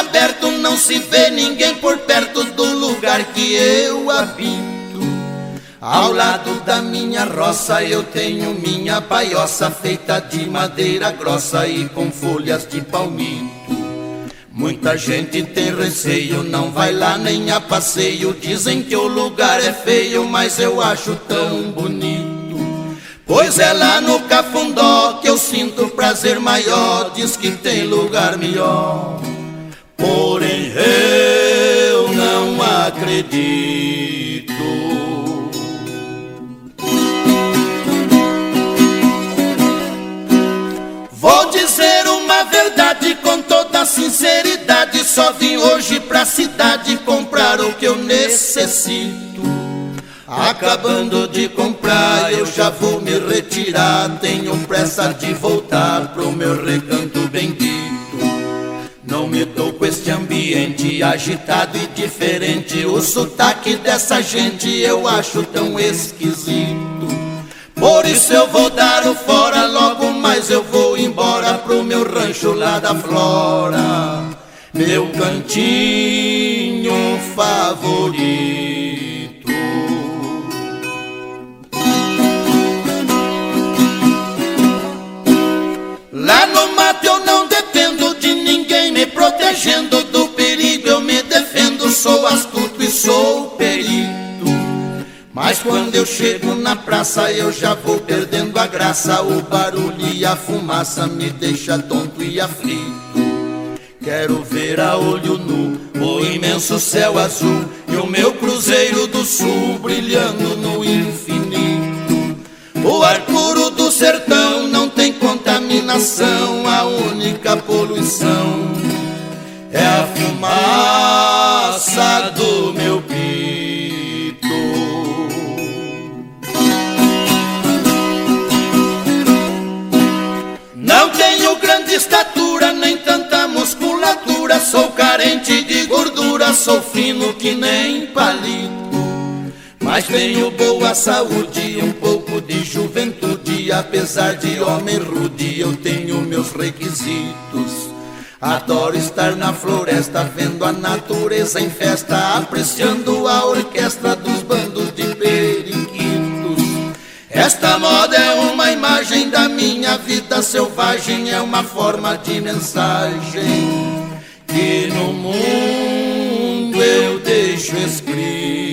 aberto, não se vê ninguém por perto do lugar que eu habito. Ao lado da minha roça eu tenho minha paioça, feita de madeira grossa e com folhas de palmito. Muita gente tem receio, não vai lá nem a passeio. Dizem que o lugar é feio, mas eu acho tão bonito. Pois é lá no Cafundó que eu sinto prazer maior. Diz que tem lugar melhor, porém eu não acredito. Vou dizer uma verdade com toda sinceridade. Só vim hoje pra cidade comprar o que eu necessito. Acabando de comprar eu já vou me retirar. Tenho pressa de voltar pro meu recanto bendito. Não me dou com este ambiente agitado e diferente. O sotaque dessa gente eu acho tão esquisito. Por isso eu vou dar o fora, logo mais eu vou embora pro meu rancho lá da Flora, meu cantinho favorito. Lá no mato eu não dependo de ninguém me protegendo. Do perigo eu me defendo, sou astuto e sou perito. Mas quando eu chego na praça eu já vou perdendo a graça. O barulho e a fumaça me deixa tonto e aflito. Quero ver a olho nu o imenso céu azul e o meu cruzeiro do sul brilhando no infinito. O ar puro do sertão não tem contaminação. A única poluição é a fumaça do meu pito. Não tenho grande estatura, nem tanta musculatura. Sou carente de gordura, sou fino que nem palito. Mas tenho boa saúde e um pouco de juventude. Apesar de homem rude, eu tenho meus requisitos. Adoro estar na floresta, vendo a natureza em festa, apreciando a orquestra dos bandos de periquitos. Esta moda é uma imagem da minha vida selvagem, é uma forma de mensagem que no mundo eu deixo escrito.